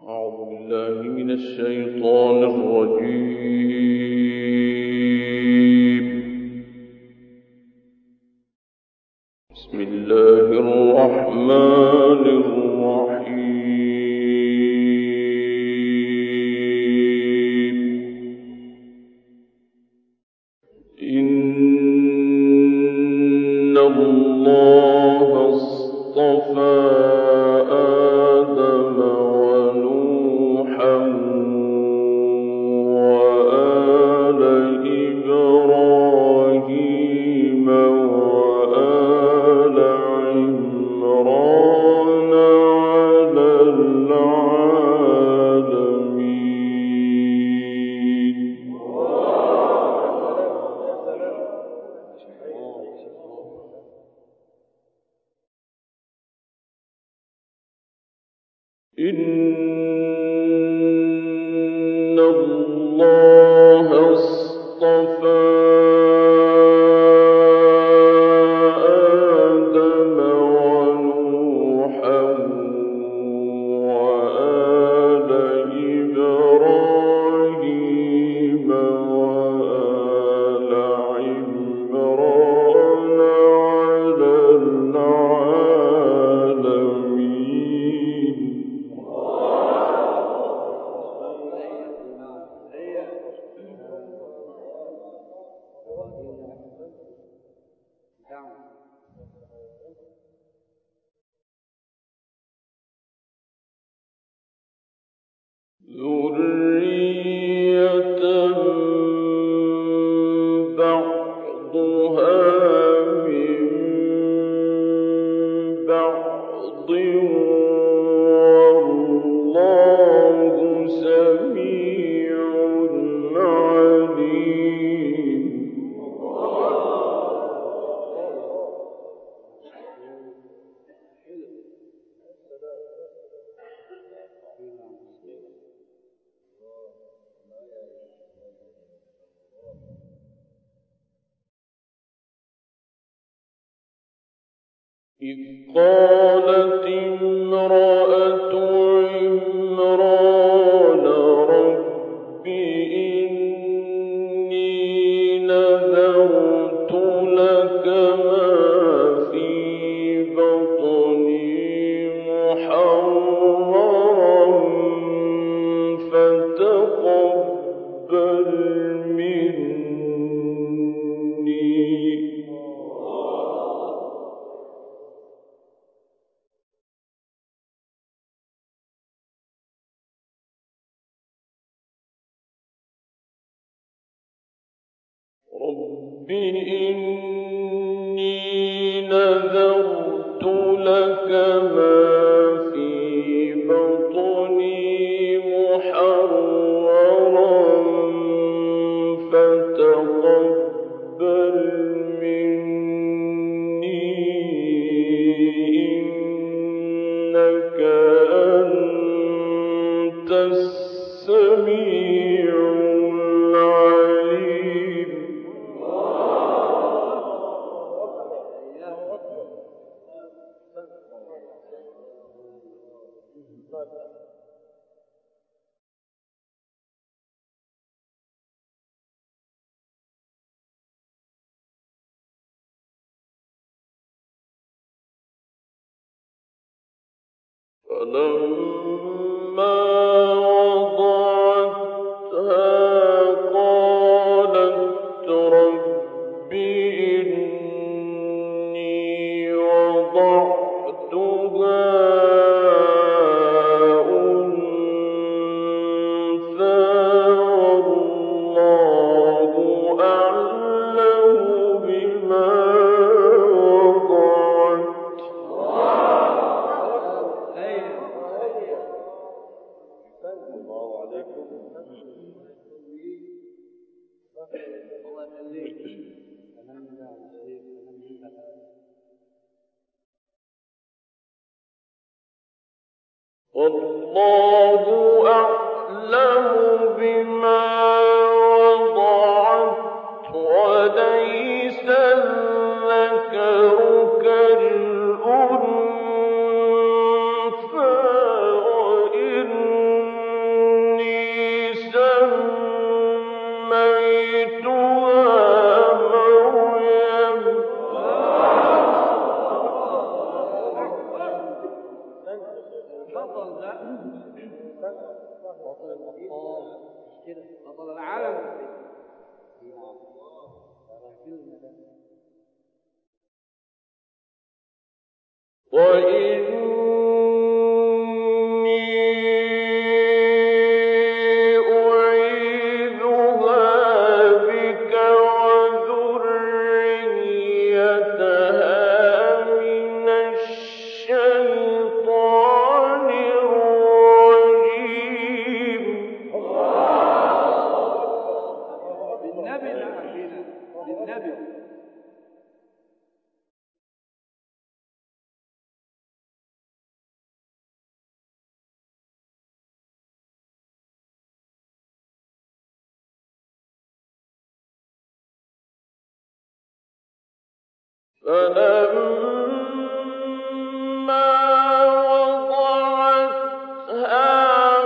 أعوذ بالله من الشيطان الرجيم. بسم الله الرحمن الرحيم. إن الله اصطفى آدم ونوحا وآل إبراهيم وآل عمران على العالمين. إن الله اصطفى آدم ونوحا وآل إبراهيم وآل عمران على العالمين. ذرية بعضها من بعض والله سميع عليم. إذ قالت امرأة عمران رب إني نذرت لك ما في بطني محررا فتقبل مني. رب إني نذرت لك ما في بطني محررا فتقبل مني إنك أنت السميع العليم. فلما وضعتها قالت رب إني وضعتها أنثى والله أعلم بما وضعت. والله أعلم بما وضعت وليس الذكر كالأنثى وإن بطل ده بطل العالم. وإني أعيذها بك وذريتها من الشيطان الرجيم. بالنبي نعمينا بالنبي. فلما وضعتها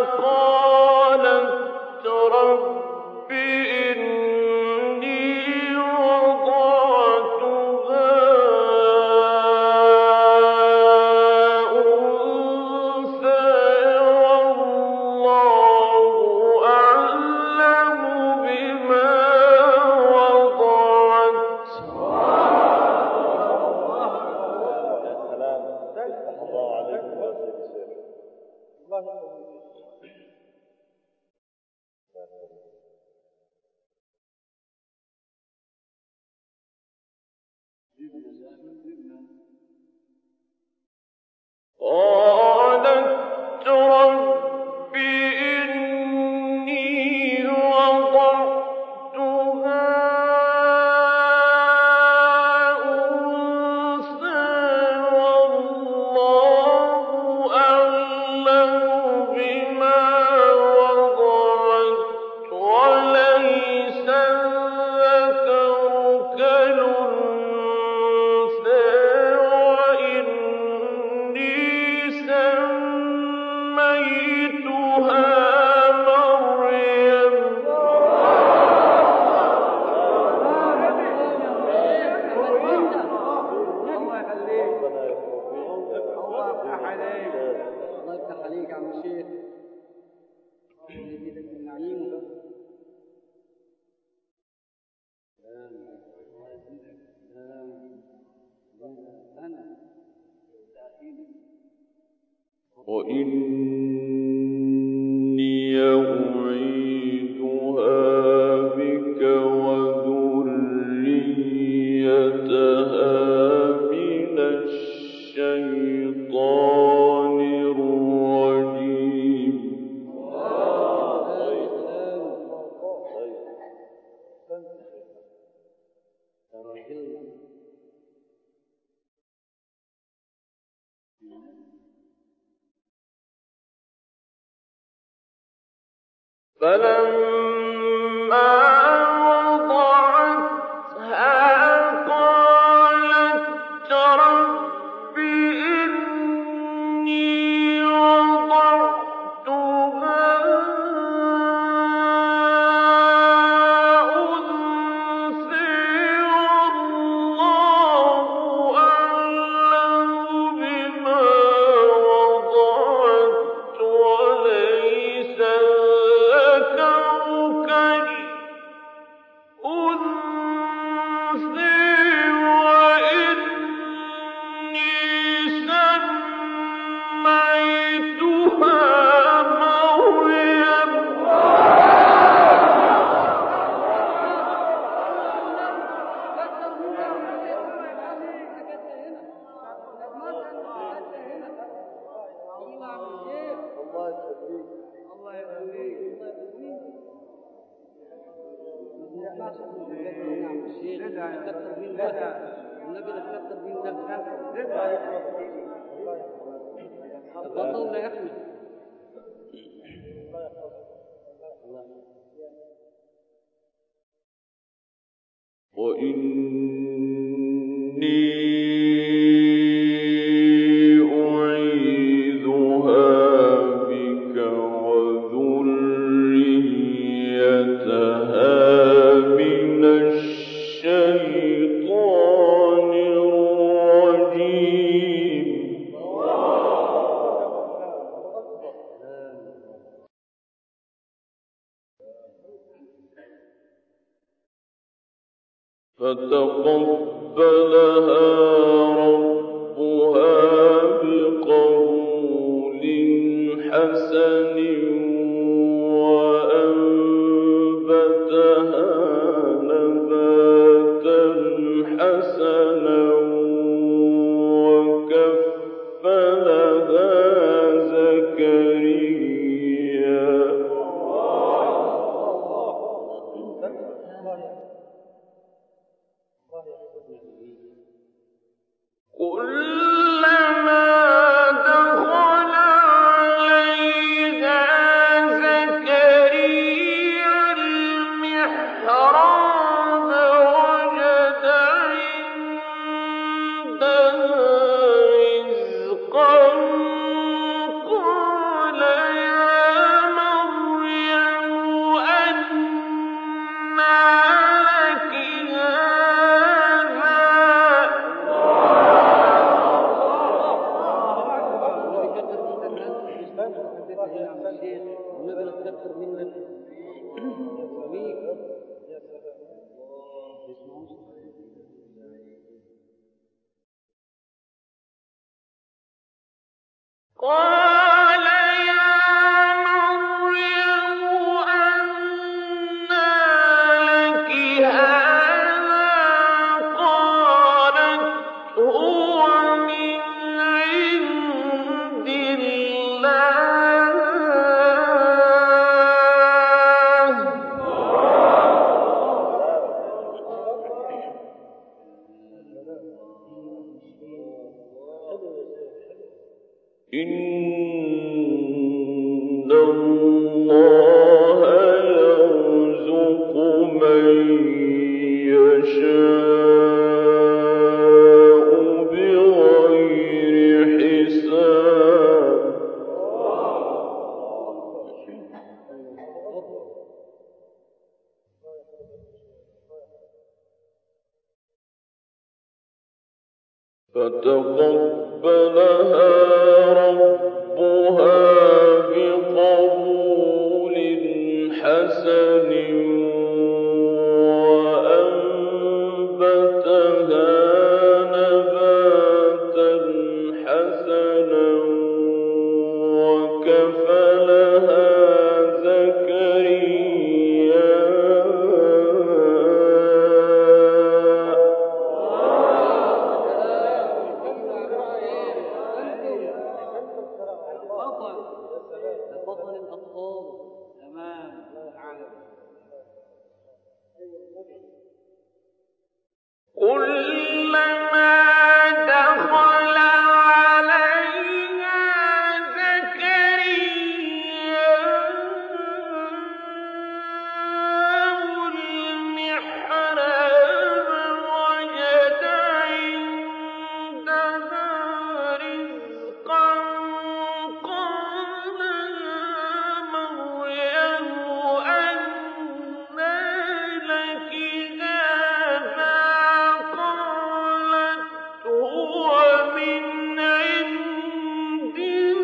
قالت رب إني وضعتها أنثى والله أعلم بما وضعت. قالت رب إني وضعتها أنثى والله أعلم بما وضعت وليس الذكر كالأنثى وإني سميتها مريم. الله يفتح عليك يا عم الشيخ. يزيدك من نعيمه. وإني أعيذها بك وذريتها من الشيطان الرجيم. فلما وضعتها قالت رب إني وضعتها أنثى والله أعلم بما وضعت وليس فتقبلها ربها بقبول حسن وأنبتها نباتا حسنا وكفلها زكريا كلما دخل عليها زكريا المحراب وجد عندها رزقا قال يا مريم أنى لك قال يا مريم أنى لك هذا قالت هو من عند الله إن الله يرزق من يشاء بغير حساب فتقبلها ربها بقبول حسن وأنبتها نباتا حسنا وكفلها زكريا كلما دخل عليها زكريا المحراب وجد عندها رزقا قال يا مريم أنى لك هذا قالت هو من عند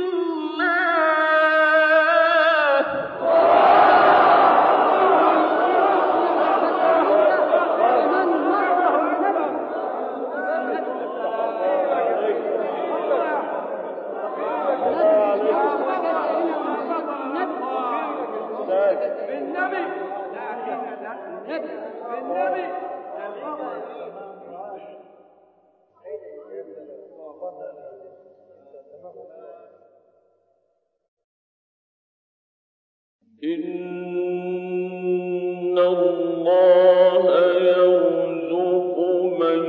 إن الله يرزق من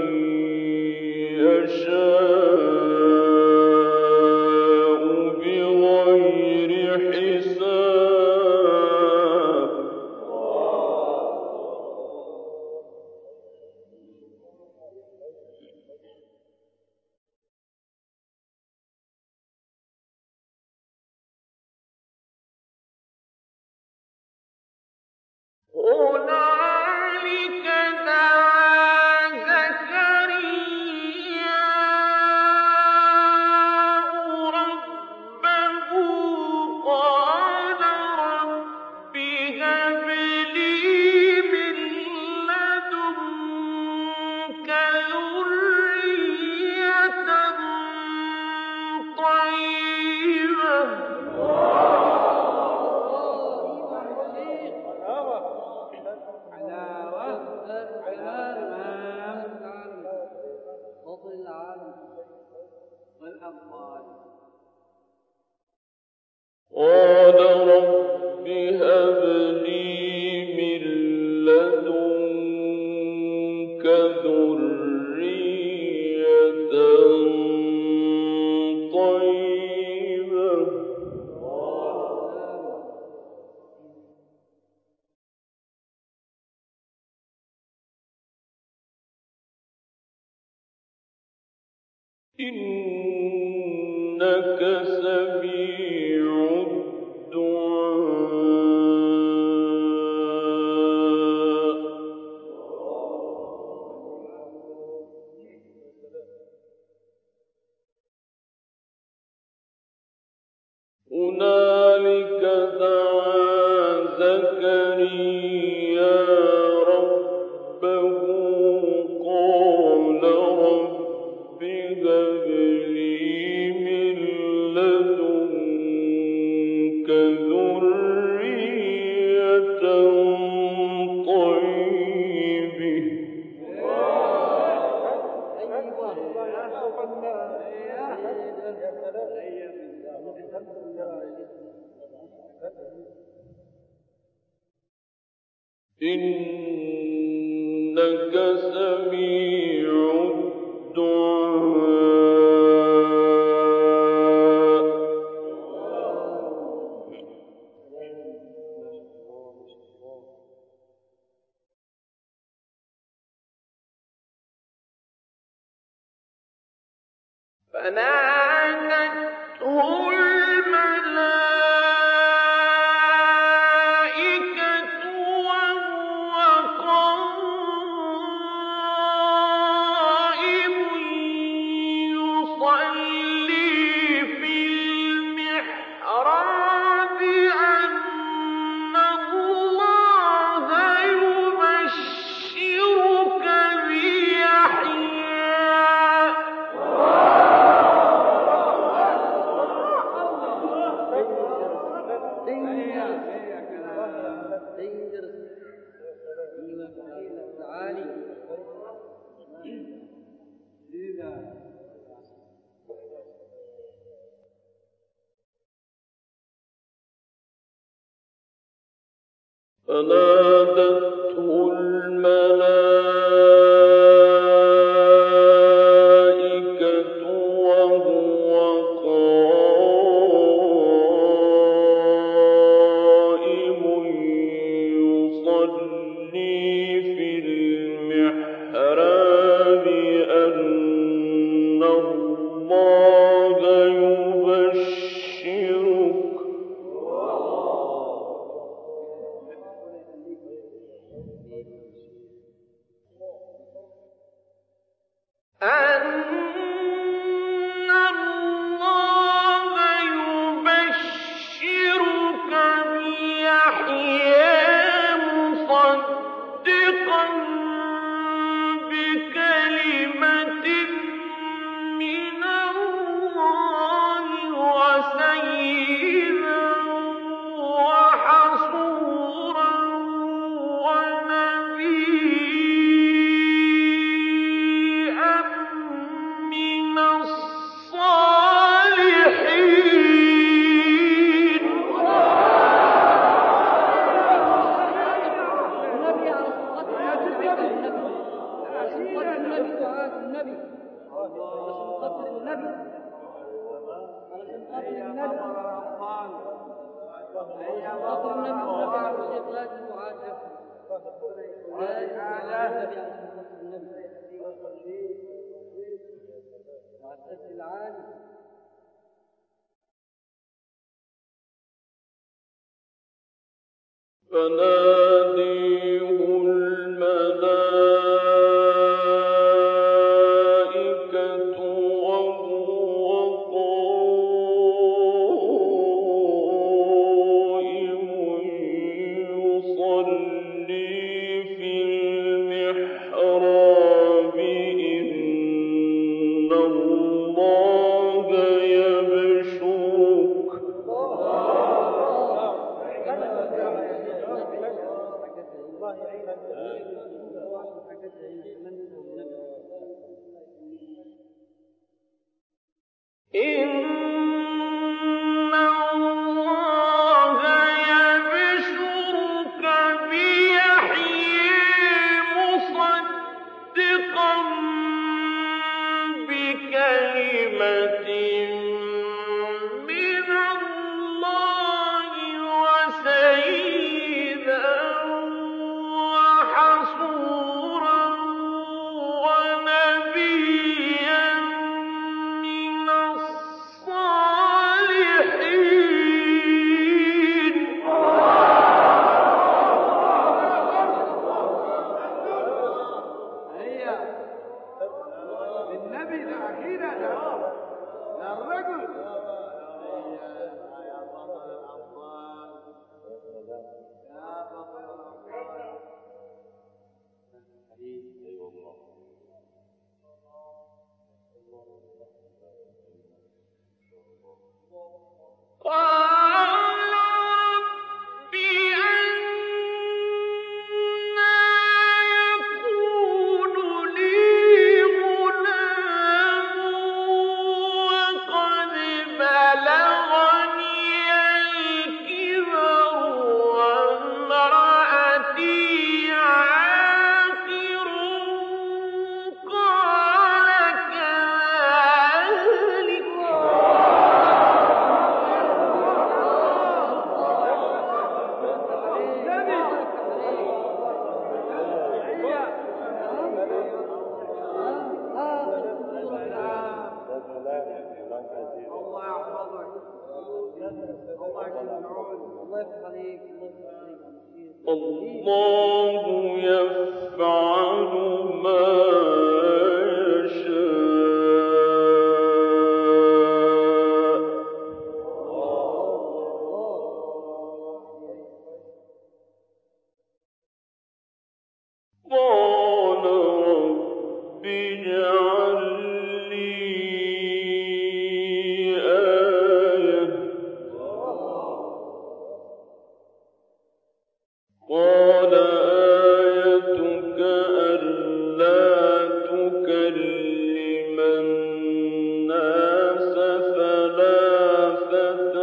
يشاء بغير حساب هنالك دعا زكريا ربه قال رب هب لي من لدنك قال رب هب لي من لدنك ذرية طيبة إنك سميع الدعاء. هنالك دعا زكريا ربه قال رب هب لي من لدنك ذرية طيبة إنك سميع الدعاء. فنادته الملائكة وهو قائم يصلي في المحراب أن الله يبشرك بيحيى فنادته الملائكة وهو قائم يصلي في المحراب أن الله يبشرك بيحيى مصدقا بكلمة من الله وسيدا وحصورا ونبيا من الصالحين. فناديه الملائكة وهو قائم يصلي في المحراب إن الله يبشرك الله يفعل ما يشاء. قال رب اجعل لي آية. قال آيتك ألا تكلم الناس ثلاثة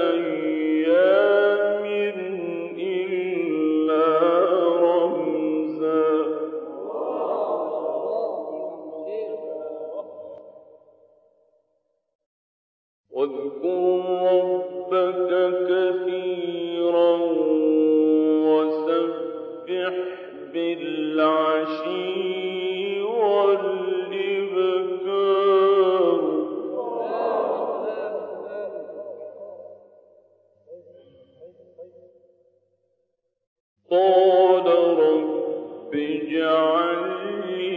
أيام إلا رمزا. واذكر ربك كثيرا وسبح بالعشي والإبكار. قال رب اجعل لي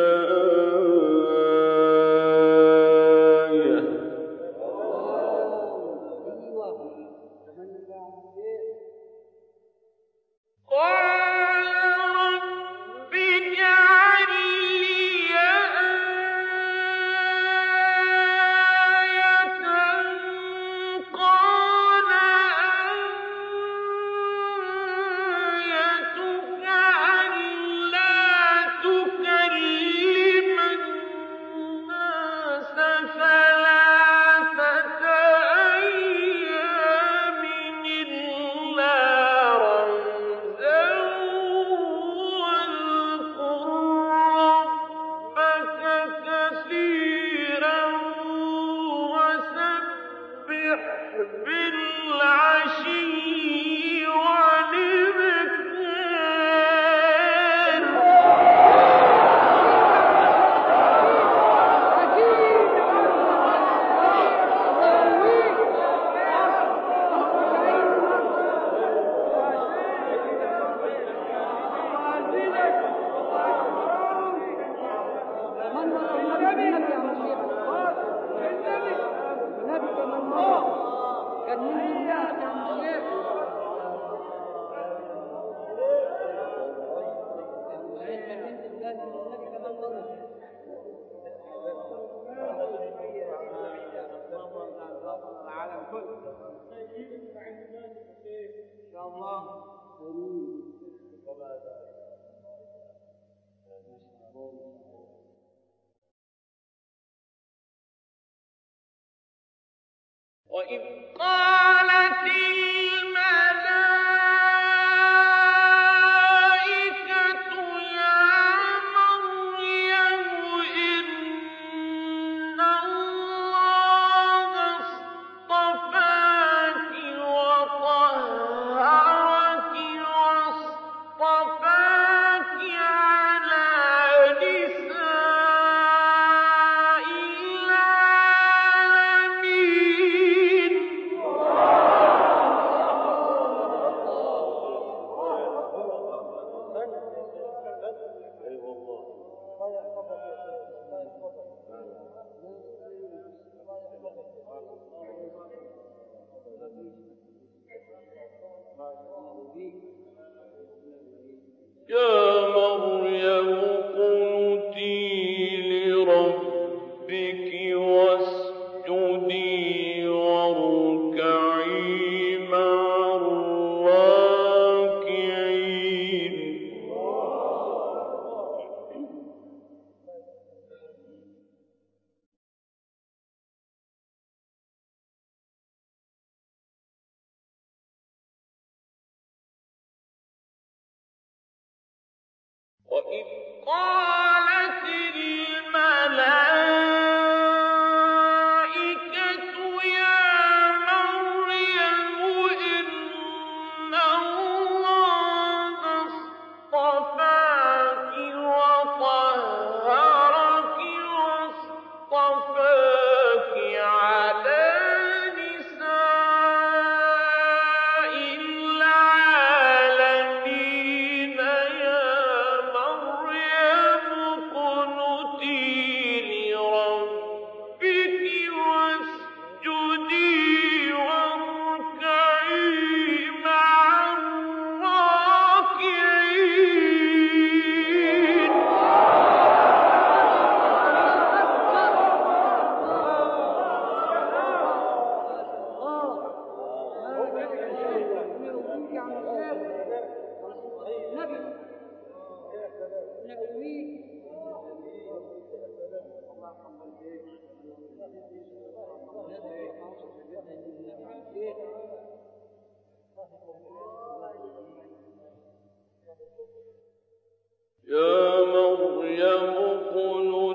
آية. قال رب اجعل لي آية. قال آيتك ألا تكلم الناس ثلاثة أيام إلا رمزا. واذكر ربك كثيرا وسبح بالعشي والإبكار. وإذ قالت الملائكة يا مريم إن الله اصطفاك وطهرك واصطفاك على نساء العالمين. يا مريم اقنتي لربك واسجدي واركعي مع الراكعين. وإذ قالت الملائكة يا مريم إن الله اصطفاك وطهرك واصطفاك على نساء يا مريم اقنتي